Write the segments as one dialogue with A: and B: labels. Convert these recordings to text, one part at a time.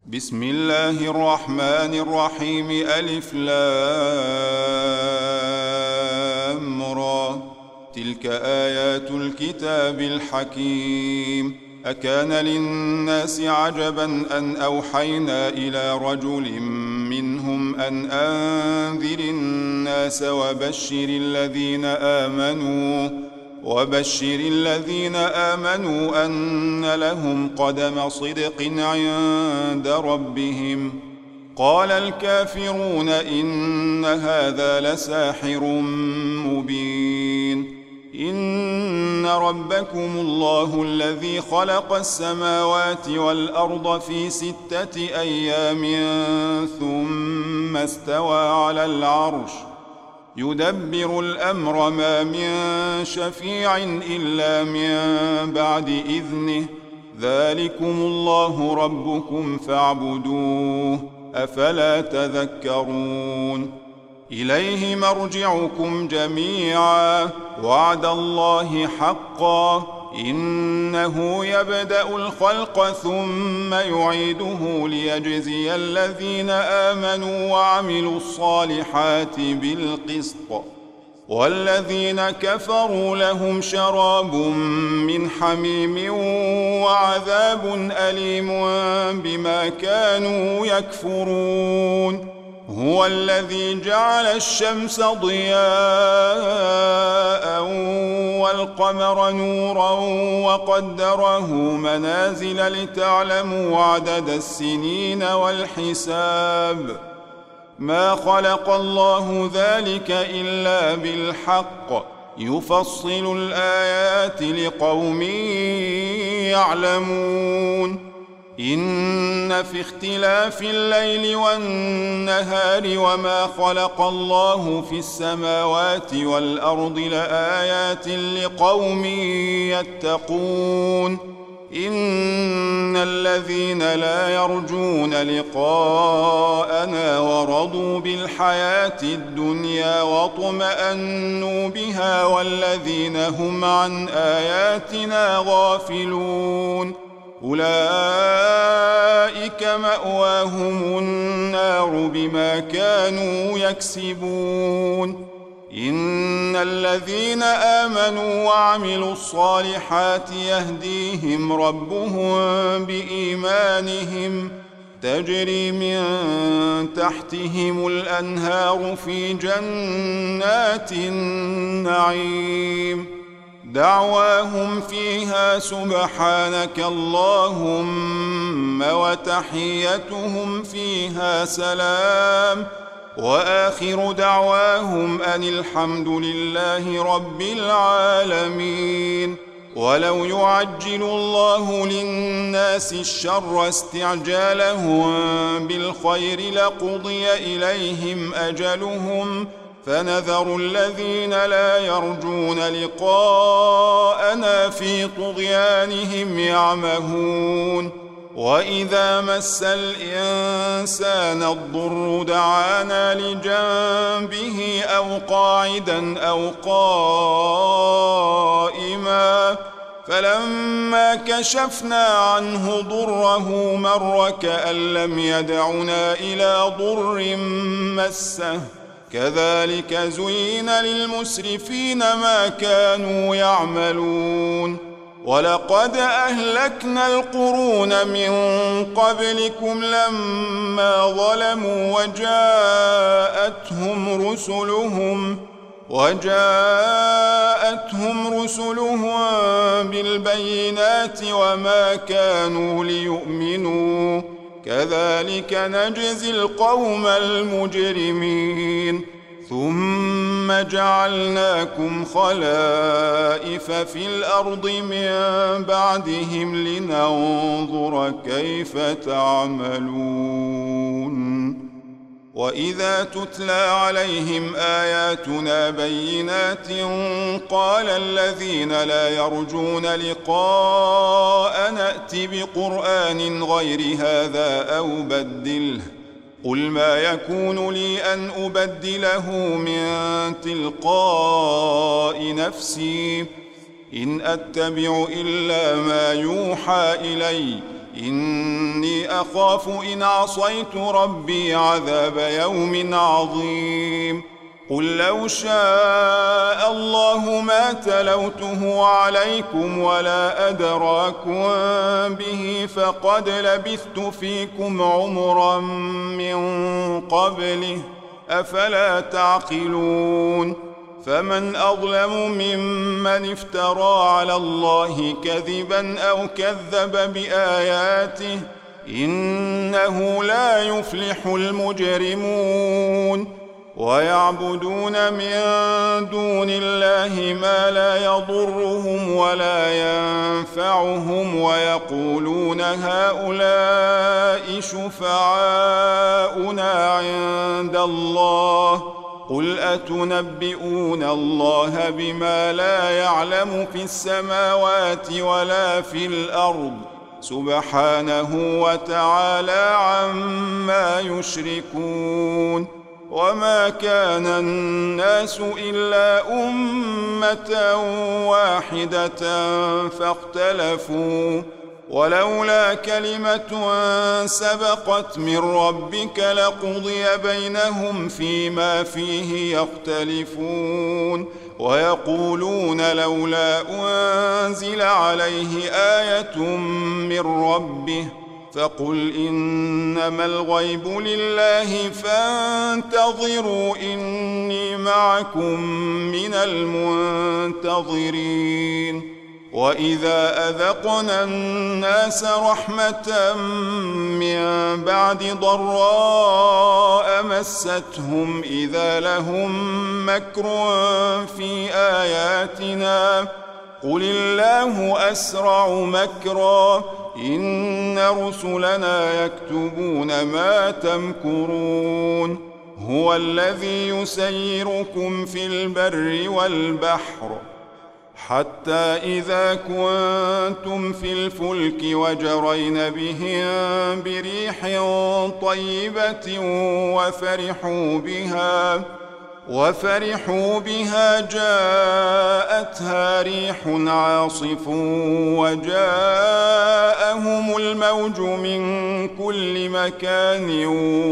A: بسم الله الرحمن الرحيم. ألف لام را. تلك آيات الكتاب الحكيم. أكان للناس عجبا أن أوحينا إلى رجل منهم أن أنذر الناس وبشر الذين آمنوا أن لهم قدم صدق عند ربهم. قال الكافرون إن هذا لساحر مبين. إن ربكم الله الذي خلق السماوات والأرض في 6 أيام ثم استوى على العرش يدبر الأمر ما من شفيع إلا من بعد إذنه. ذلكم الله ربكم فاعبدوه أفلا تذكرون. إليه مرجعكم جميعا وعد الله حقا إنه يبدأ الخلق ثم يعيده ليجزي الذين آمنوا وعملوا الصالحات بالقسط والذين كفروا لهم شراب من حميم وعذاب أليم بما كانوا يكفرون. هو الذي جعل الشمس ضياء والقمر نورا وقدره منازل لتعلموا عدد السنين والحساب. ما خلق الله ذلك إلا بالحق يفصل الآيات لقوم يعلمون. إن في اختلاف الليل والنهار وما خلق الله في السماوات والأرض لآيات لقوم يتقون. إن الذين لا يرجون لقاءنا ورضوا بالحياة الدنيا واطمأنوا بها والذين هم عن آياتنا غافلون أولئك مأواهم النار بما كانوا يكسبون. إن الذين آمنوا وعملوا الصالحات يهديهم ربهم بإيمانهم تجري من تحتهم الأنهار في جنات النعيم. دعواهم فيها سبحانك اللهم وتحيتهم فيها سلام وآخر دعواهم أن الحمد لله رب العالمين. ولو يعجل الله للناس الشر استعجالهم بالخير لقضي إليهم أجلهم فنذر الذين لا يرجون لقاءنا في طغيانهم يعمهون. وإذا مس الإنسان الضر دعانا لجنبه أو قاعدا أو قائما فلما كشفنا عنه ضره مر كأن لم يدعنا إلى ضر مسه. كذلك زين للمسرفين ما كانوا يعملون. ولقد أهلكنا القرون من قبلكم لما ظلموا وجاءتهم رسلهم بالبينات وما كانوا ليؤمنوا. كذلك نجزي القوم المجرمين. ثم جعلناكم خلائف في الأرض من بعدهم لننظر كيف تعملون. وإذا تتلى عليهم آياتنا بينات قال الذين لا يرجون لقاء نأت بقرآن غير هذا أو بدله. قل ما يكون لي أن أبدله من تلقاء نفسي إن أتبع إلا ما يوحى إلي إني أخاف إن عصيت ربي عذاب يوم عظيم قل لو شاء الله ما تلوته عليكم ولا أدراكم به فقد لبثت فيكم عمرا من قبله أفلا تعقلون فمن أظلم ممن افترى على الله كذبا أو كذب بآياته إنه لا يفلح المجرمون ويعبدون من دون الله ما لا يضرهم ولا ينفعهم ويقولون هؤلاء شفعاؤنا عند الله قل أتنبئون الله بما لا يعلم في السماوات ولا في الأرض سبحانه وتعالى عما يشركون وما كان الناس إلا أمة واحدة فاختلفوا ولولا كلمة سبقت من ربك لقضي بينهم فيما فيه يختلفون ويقولون لولا أنزل عليه آية من ربه فقل إنما الغيب لله فانتظروا إني معكم من المنتظرين وإذا أذقنا الناس رحمة من بعد ضراء مستهم إذا لهم مكر في آياتنا قل الله أسرع مكرا إن رسلنا يكتبون ما تمكرون هو الذي يسيركم في البر والبحر حتى إذا كنتم في الفلك وجرين بهم بريح طيبة وفرحوا بها جاءتها ريح عاصف وجاءهم الموج من كل مكان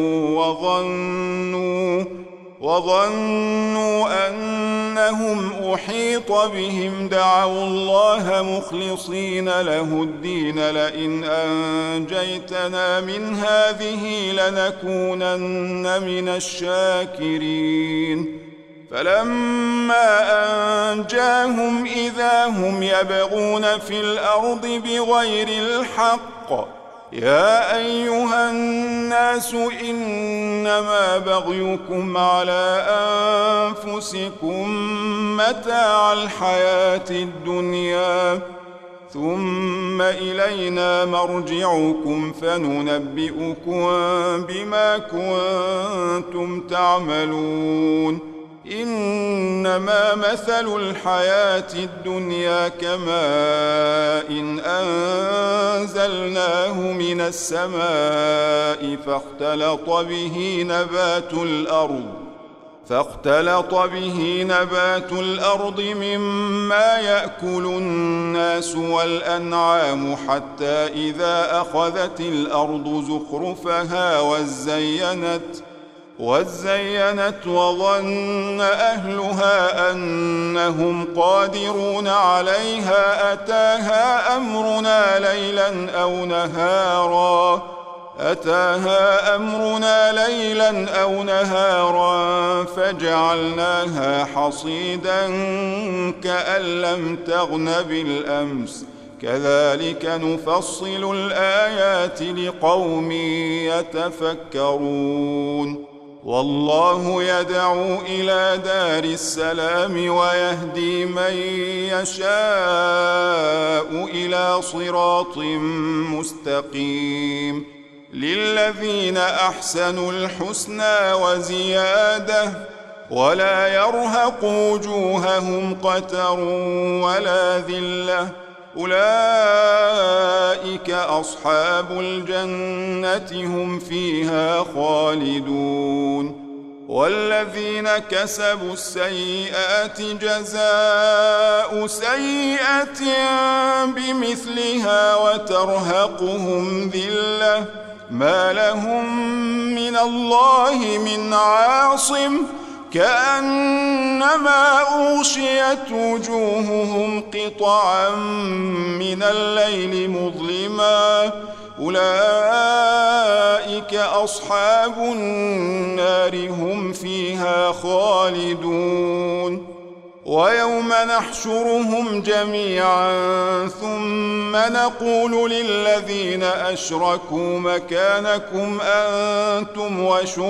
A: وظنوا أنهم أحيط بهم دعوا الله مخلصين له الدين لئن أنجيتنا من هذه لنكونن من الشاكرين فلما أنجاهم إذا هم يبغون في الأرض بغير الحق يا أيها الناس إنما بغيكم على أنفسكم متاع الحياة الدنيا ثم إلينا مرجعكم فننبئكم بما كنتم تعملون إنما مثل الحياة الدنيا كماء إن أنزلناه من السماء فاختلط به نبات الأرض مما يأكل الناس والأنعام حتى إذا أخذت الأرض زخرفها وزينت وظن أهلها أنهم قادرون عليها أتاها أمرنا ليلا أو نهارا فجعلناها حصيدا كأن لم تغن بالأمس كذلك نفصل الآيات لقوم يتفكرون والله يدعو إلى دار السلام ويهدي من يشاء إلى صراط مستقيم للذين أحسنوا الحسنى وزيادة ولا يرهق وجوههم قتر ولا ذلة أولئك أصحاب الجنة هم فيها خالدون والذين كسبوا السيئات جزاء سيئة بمثلها وترهقهم ذلة ما لهم من الله من عاصم كأنما أغشيت وجوههم قطعا من الليل مظلما أولئك أصحاب النار هم فيها خالدون ويوم نحشرهم جميعا ثم نقول للذين أشركوا مكانكم أنتم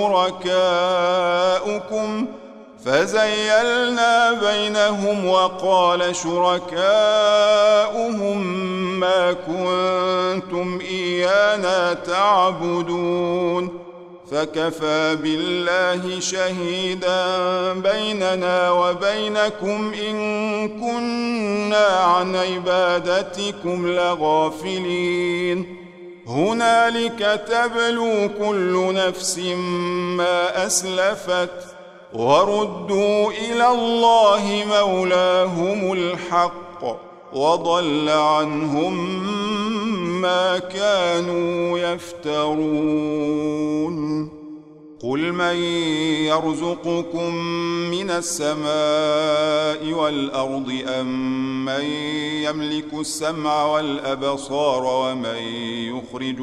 A: وشركاؤكم فزيلنا بينهم وقال شركاؤهم ما كنتم إيانا تعبدون فكفى بالله شهيدا بيننا وبينكم إن كنا عن عبادتكم لغافلين هنالك تبلو كل نفس ما أسلفت وردوا إلى الله مولاهم الحق وضل عنهم ما كانوا يفترون قل من يرزقكم من السماء والأرض أم من يملك السمع والأبصار ومن يخرج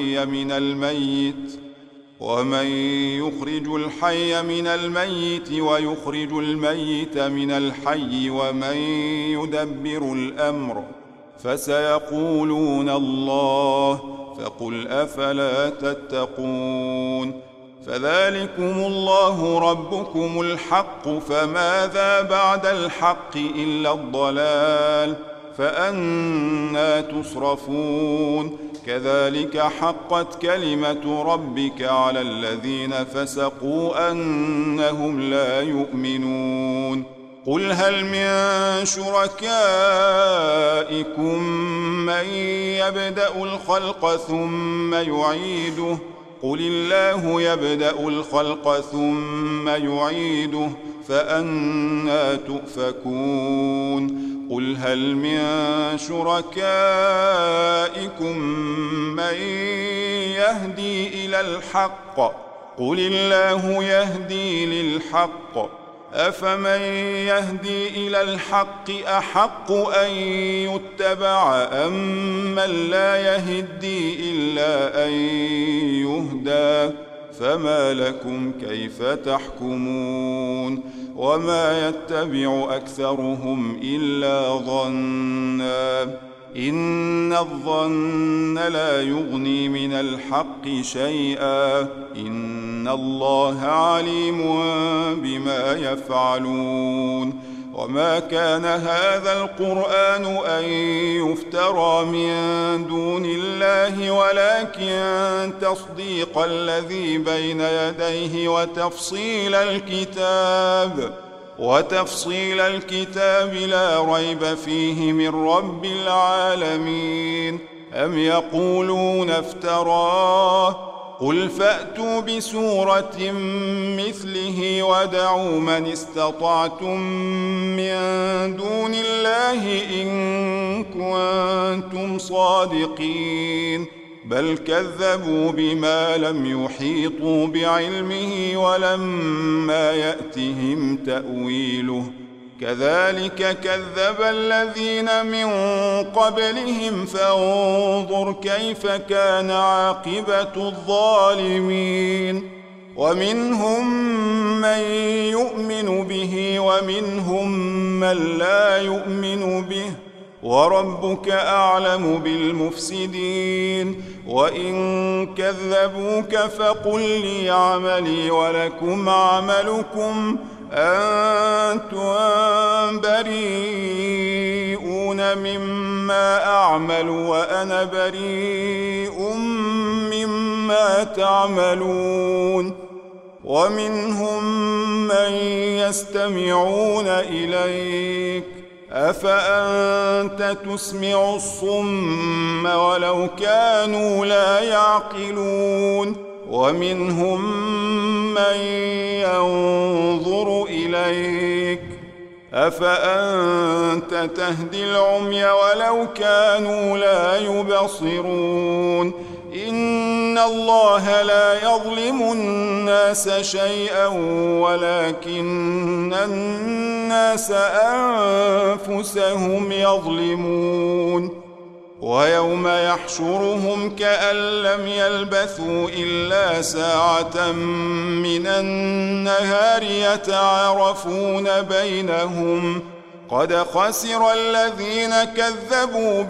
A: الحي من الميت ويخرج الميت من الحي ومن يدبر الأمر فسيقولون الله فقل أفلا تتقون فذلكم الله ربكم الحق فماذا بعد الحق إلا الضلال فأنى تصرفون كذلك حقت كلمة ربك على الذين فسقوا أنهم لا يؤمنون قل هل من شركائكم من يبدأ الخلق ثم يعيده قل الله يبدأ الخلق ثم يعيده فأنى تؤفكون قل هل من شركائكم من يهدي إلى الحق قل الله يهدي للحق أفمن يهدي إلى الحق أحق أن يتبع أم من لا يهدي إلا أن يهدى فما لكم كيف تحكمون وما يتبع أكثرهم إلا ظنا إن الظن لا يغني من الحق شيئا إن الله عليم بما يفعلون وما كان هذا القرآن أن يفترى من دون الله ولكن تصديق الذي بين يديه وتفصيل الكتاب لا ريب فيه من رب العالمين أم يقولون افتراه قل فأتوا بسورة مثله ودعوا من استطعتم من دون الله إن كنتم صادقين بل كذبوا بما لم يحيطوا بعلمه ولما يأتهم تأويله كذلك كذب الذين من قبلهم فانظر كيف كان عاقبة الظالمين ومنهم من يؤمن به ومنهم من لا يؤمن به وربك أعلم بالمفسدين وإن كذبوك فقل لي عملي ولكم عملكم أنتم بريئون مما أعمل وأنا بريء مما تعملون ومنهم من يستمعون إليك أفأنت تسمع الصم ولو كانوا لا يعقلون ومنهم من ينظر إليك أفأنت تهدي العمي ولو كانوا لا يبصرون إن الله لا يظلم الناس شيئا ولكن الناس أنفسهم يظلمون ويوم يحشرهم كأن لم يلبثوا إلا ساعة من النهار يتعارفون بينهم قد خسر الذين كذبوا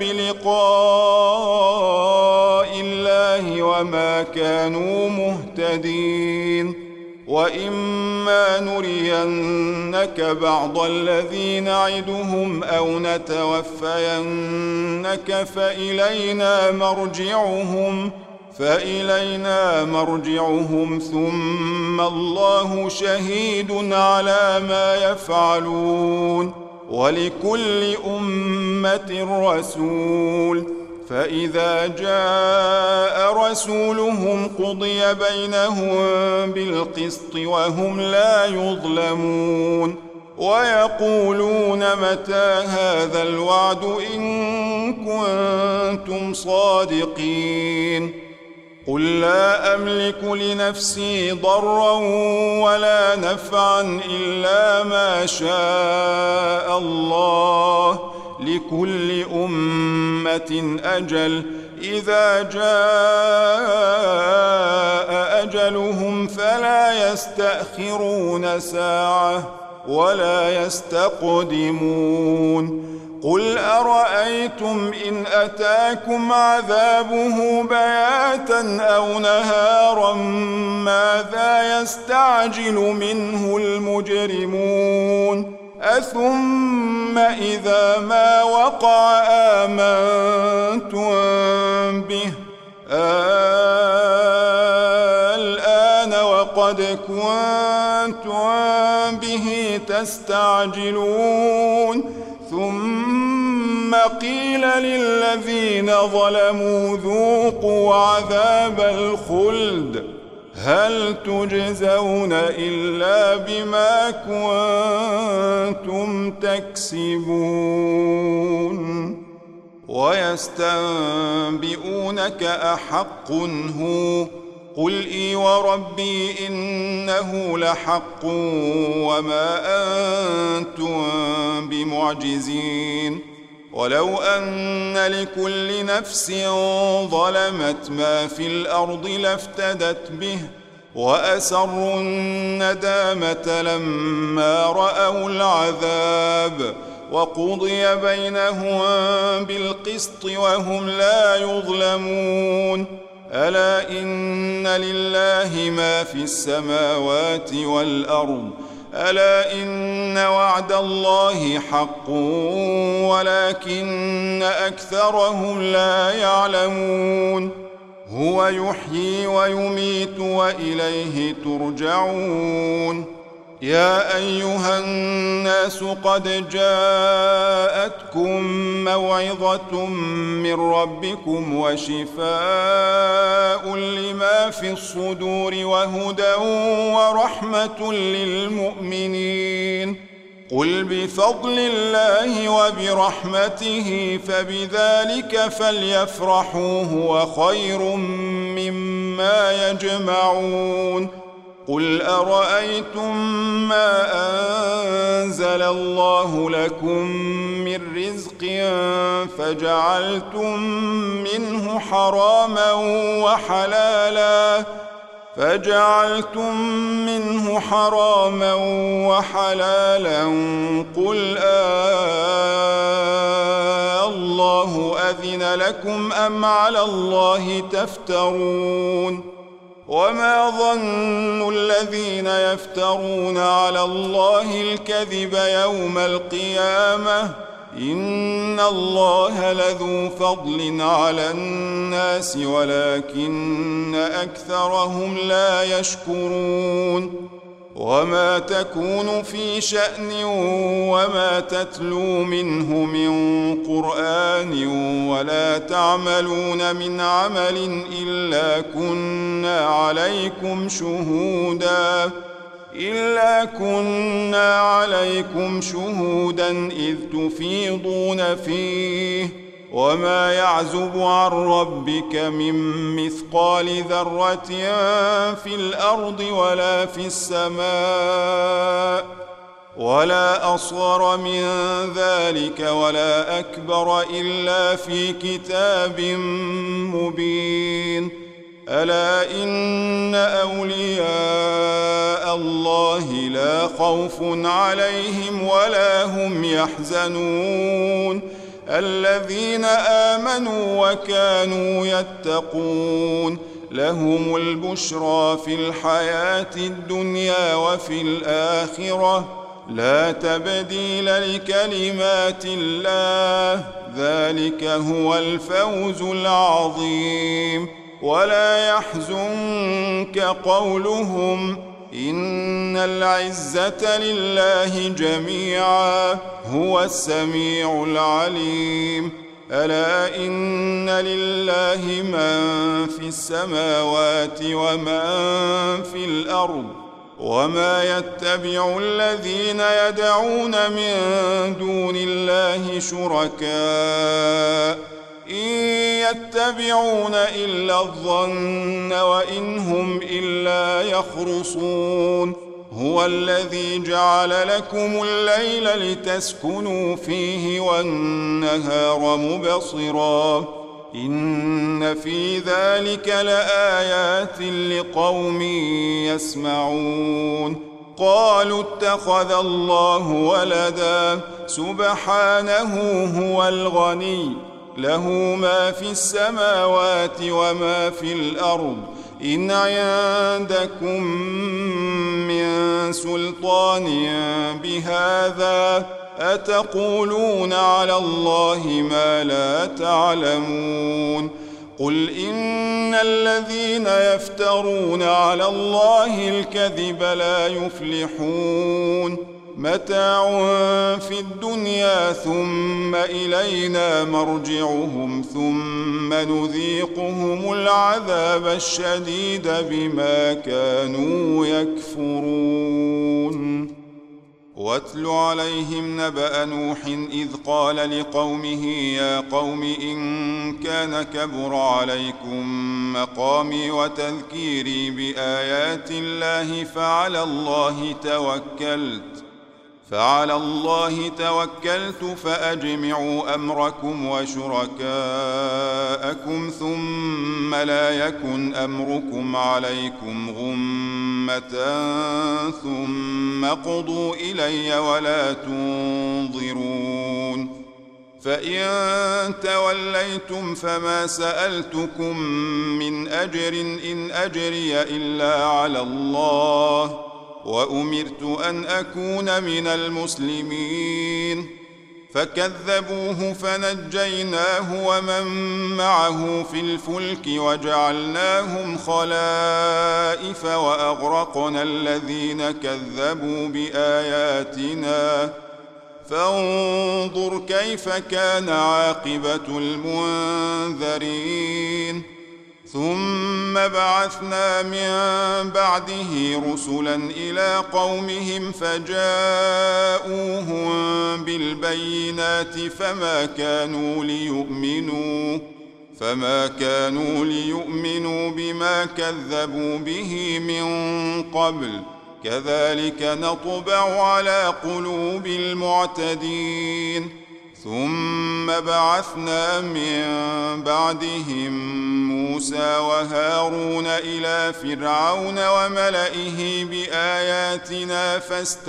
A: بلقاء الله وما كانوا مهتدين وإما نرينك بعض الذي نعدهم أو نتوفينك فإلينا مرجعهم ثم الله شهيد على ما يفعلون ولكل أمة رسول فإذا جاء رسولهم قضي بينهم بالقسط وهم لا يظلمون ويقولون متى هذا الوعد إن كنتم صادقين قل لا أملك لنفسي ضرا ولا نفعا إلا ما شاء الله لكل أمة أجل إذا جاء أجلهم فلا يستأخرون ساعة ولا يستقدمون قل أرأيتم إن أتاكم عذابه بياتا أو نهارا ماذا يستعجل منه المجرمون أثم إذا ما وقع آمنتم به الآن وقد كنتم به تستعجلون ثم قيل للذين ظلموا ذوقوا عذاب الخلد هل تجزون إلا بما كنتم تكسبون ويستنبئونك أحق هو قل إي وربي إنه لحق وما أنتم بمعجزين ولو أن لكل نفس ظلمت ما في الأرض لافتدت به وأسروا الندامة لما رأوا العذاب وقضي بينهم بالقسط وهم لا يظلمون ألا إن لله ما في السماوات والأرض ألا إن وعد الله حق ولكن أكثرهم لا يعلمون هو يحيي ويميت وإليه ترجعون يا أيها الناس قد جاءتكم موعظة من ربكم وشفاء لما في الصدور وهدى ورحمة للمؤمنين قل بفضل الله وبرحمته فبذلك فليفرحوا هو خير مما يجمعون قل أرأيتم ما أنزل الله لكم من رزق فجعلتم منه حراما وحلالا قل الله أذن لكم أم على الله تفترون وما ظن الذين يفترون على الله الكذب يوم القيامة إن الله لذو فضل على الناس ولكن أكثرهم لا يشكرون وما تكون في شأن وما تتلو منه من قرآن ولا تعملون من عمل إلا كنا عليكم شهودا إذ تفيضون فيه وما يعزب عن ربك من مثقال ذرة في الأرض ولا في السماء ولا أصغر من ذلك ولا أكبر إلا في كتاب مبين ألا إن أولياء الله لا خوف عليهم ولا هم يحزنون الذين آمنوا وكانوا يتقون لهم البشرى في الحياة الدنيا وفي الآخرة لا تبديل لكلمات الله ذلك هو الفوز العظيم ولا يحزنك قولهم إن العزة لله جميعا هو السميع العليم ألا إن لله من في السماوات ومن في الأرض وما يتبع الذين يدعون من دون الله شركاء إن يتبعون إلا الظن وإن هم إلا يخرصون هو الذي جعل لكم الليل لتسكنوا فيه والنهار مبصرا إن في ذلك لآيات لقوم يسمعون قالوا اتخذ الله ولدا سبحانه هو الغني له ما في السماوات وما في الأرض إن عندكم من سلطان بهذا أتقولون على الله ما لا تعلمون قل إن الذين يفترون على الله الكذب لا يفلحون متاع في الدنيا ثم إلينا مرجعهم ثم نذيقهم العذاب الشديد بما كانوا يكفرون واتل عليهم نبأ نوح إذ قال لقومه يا قوم إن كان كبر عليكم مقامي وتذكيري بآيات الله فعلى الله توكلت فأجمعوا أمركم وشركاءكم ثم لا يكن أمركم عليكم غمة ثم قضوا إلي ولا تنظرون فإن توليتم فما سألتكم من أجر إن أجري إلا على الله وأمرت أن أكون من المسلمين فكذبوه فنجيناه ومن معه في الفلك وجعلناهم خلائف وأغرقنا الذين كذبوا بآياتنا فانظر كيف كان عاقبة المنذرين ثم بعثنا من بعده رسلا إلى قومهم فجاءوهم بالبينات فما كانوا ليؤمنوا بما كذبوا به من قبل كذلك نطبع على قلوب المعتدين ثم بعثنا من بعدهم موسى وهارون إلى فرعون وملئه بآياتنا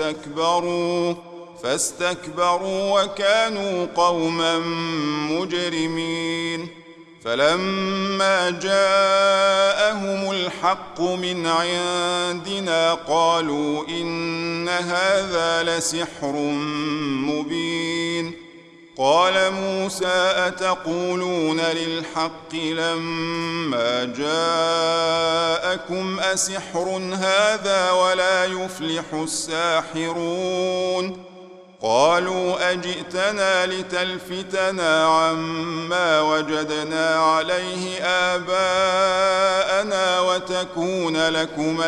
A: فاستكبروا وكانوا قوما مجرمين فلما جاءهم الحق من عندنا قالوا إن هذا لسحر مبين قال موسى أتقولون للحق لما جاءكم لكم أسحر هذا ولا يفلح الساحرون قالوا أجئتنا لتلفتنا عما وجدنا عليه آباءنا وتكون لكما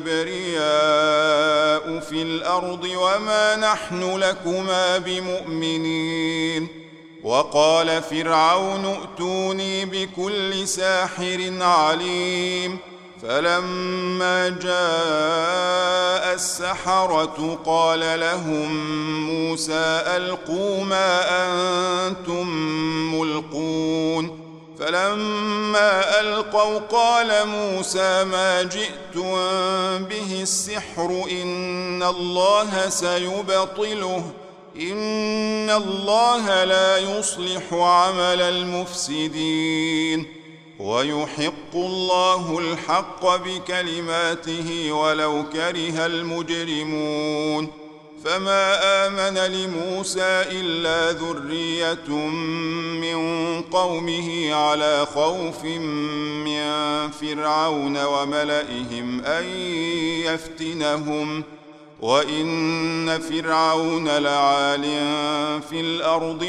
A: الكبرياء في الأرض وما نحن لكما بمؤمنين وقال فرعون ائتوني بكل ساحر عليم فلما جاء السحرة قال لهم موسى ألقوا ما أنتم ملقون فلما ألقوا قال موسى ما جئتم به السحر إن الله سيبطله إن الله لا يصلح عمل المفسدين ويحق الله الحق بكلماته ولو كره المجرمون فما آمن لموسى إلا ذرية من قومه على خوف من فرعون وملئهم أن يفتنهم وإن فرعون لعال في الأرض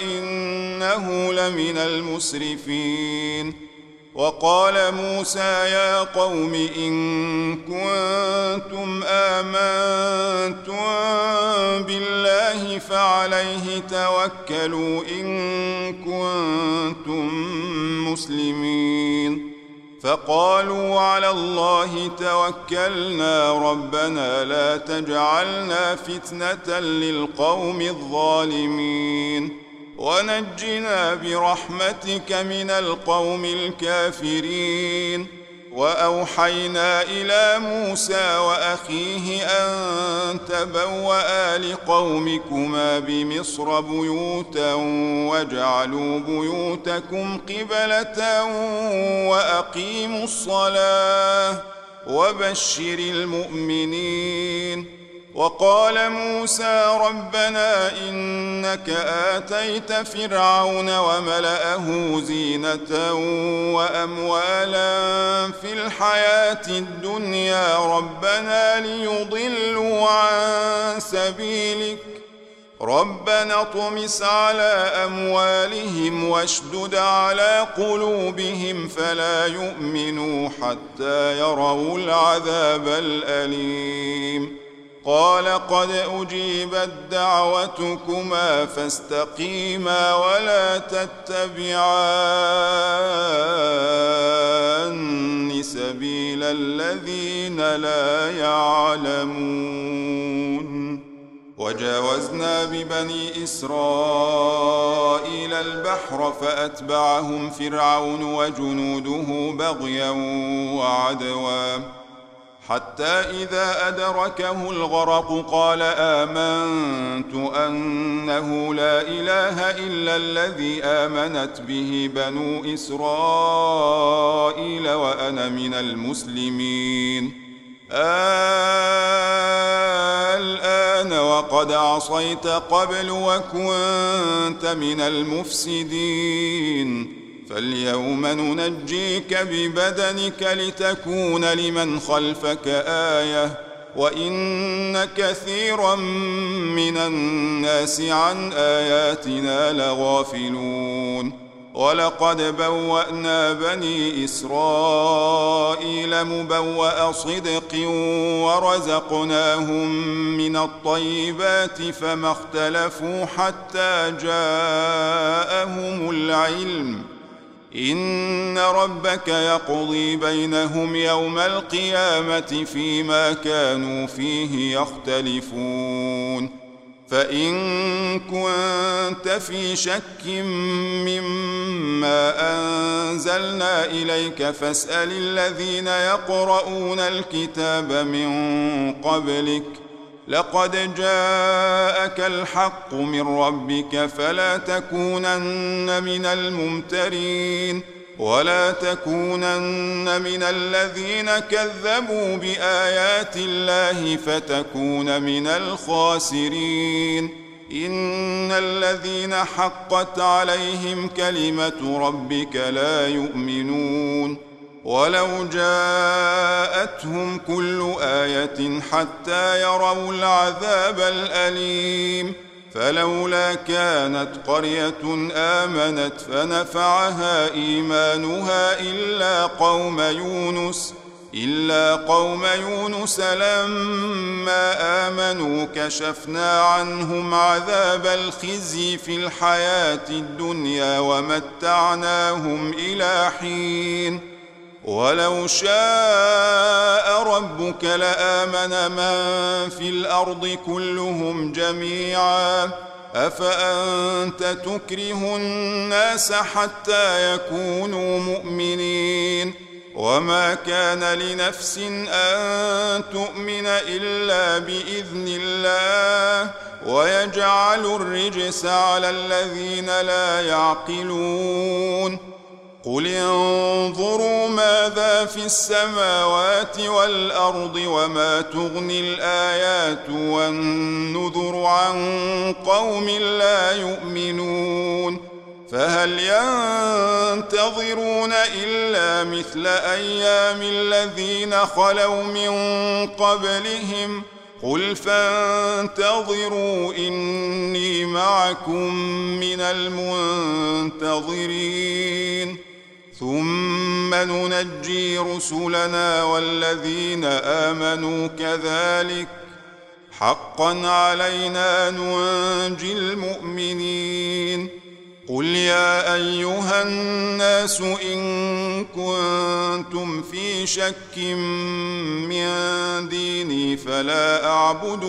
A: وإنه لمن المسرفين وقال موسى يا قوم إن كنتم آمنتم بالله فعليه توكلوا إن كنتم مسلمين فقالوا على الله توكلنا ربنا لا تجعلنا فتنة للقوم الظالمين ونجنا برحمتك من القوم الكافرين وأوحينا إلى موسى وأخيه أن تبوأ لقومكما بمصر بيوتا واجعلوا بيوتكم قبلة وأقيموا الصلاة وبشر المؤمنين وقال موسى ربنا إنك آتيت فرعون وملأه زينة وأموالا في الحياة الدنيا ربنا ليضلوا عن سبيلك ربنا اطمس على أموالهم واشدد على قلوبهم فلا يؤمنوا حتى يروا العذاب الأليم قال قد أجيبت دعوتكما فاستقيما ولا تتبعان سبيل الذين لا يعلمون وجاوزنا ببني إسرائيل البحر فأتبعهم فرعون وجنوده بغيا وعدوا حتى إذا أدركه الغرق قال آمنت أنه لا إله إلا الذي آمنت به بنو إسرائيل وأنا من المسلمين الآن وقد عصيت قبل وكنت من المفسدين فاليوم ننجيك ببدنك لتكون لمن خلفك آية وإن كثيرا من الناس عن آياتنا لغافلون ولقد بوأنا بني إسرائيل مبوأ صدق ورزقناهم من الطيبات فما اختلفوا حتى جاءهم العلم إن ربك يقضي بينهم يوم القيامة فيما كانوا فيه يختلفون فإن كنت في شك مما أنزلنا إليك فاسأل الذين يقرؤون الكتاب من قبلك لقد جاءك الحق من ربك فلا تكونن من الممترين ولا تكونن من الذين كذبوا بآيات الله فتكون من الخاسرين إن الذين حقت عليهم كلمة ربك لا يؤمنون ولو جاء جاءتهم كل آية حتى يروا العذاب الأليم فلولا كانت قرية آمنت فنفعها إيمانها إلا قوم يونس لما آمنوا كشفنا عنهم عذاب الخزي في الحياة الدنيا ومتعناهم إلى حين ولو شاء ربك لآمن من في الأرض كلهم جميعا أفأنت تكره الناس حتى يكونوا مؤمنين وما كان لنفس أن تؤمن إلا بإذن الله ويجعل الرجس على الذين لا يعقلون قل انظروا ماذا في السماوات والأرض وما تغني الآيات والنذر عن قوم لا يؤمنون فهل ينتظرون إلا مثل أيام الذين خلوا من قبلهم قل فانتظروا إني معكم من المنتظرين ثم ننجي رسلنا والذين آمنوا كذلك حقا علينا ننجي المؤمنين قل يا أيها الناس إن كنتم في شك من ديني فلا أعبد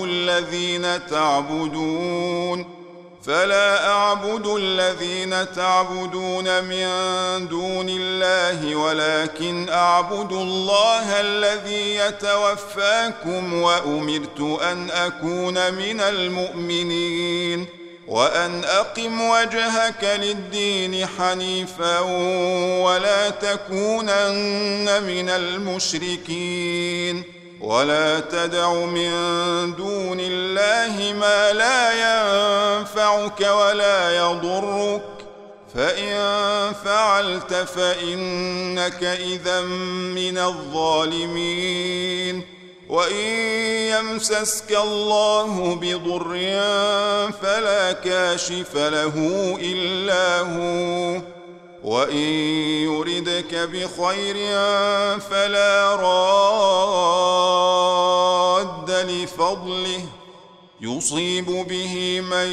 A: الذين تعبدون من دون الله ولكن أعبد الله الذي يتوفاكم وأمرت أن أكون من المؤمنين وأن أقم وجهك للدين حنيفا ولا تكونن من المشركين ولا تدع من دون الله ما لا ينفعك ولا يضرك فإن فعلت فإنك إذا من الظالمين وإن يمسسك الله بضر فلا كاشف له إلا هو وإن يردك بخير فلا راد لفضله يصيب به من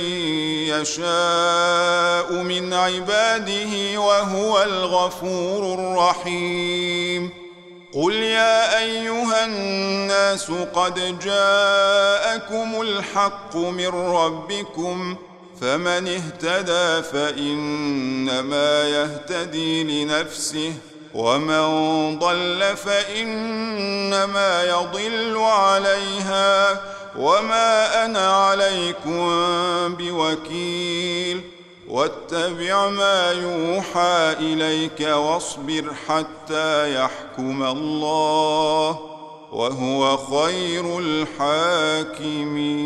A: يشاء من عباده وهو الغفور الرحيم قل يا أيها الناس قد جاءكم الحق من ربكم فمن اهتدى فإنما يهتدي لنفسه ومن ضل فإنما يضل عليها وما أنا عليكم بوكيل واتبع ما يوحى إليك واصبر حتى يحكم الله وهو خير الحاكمين.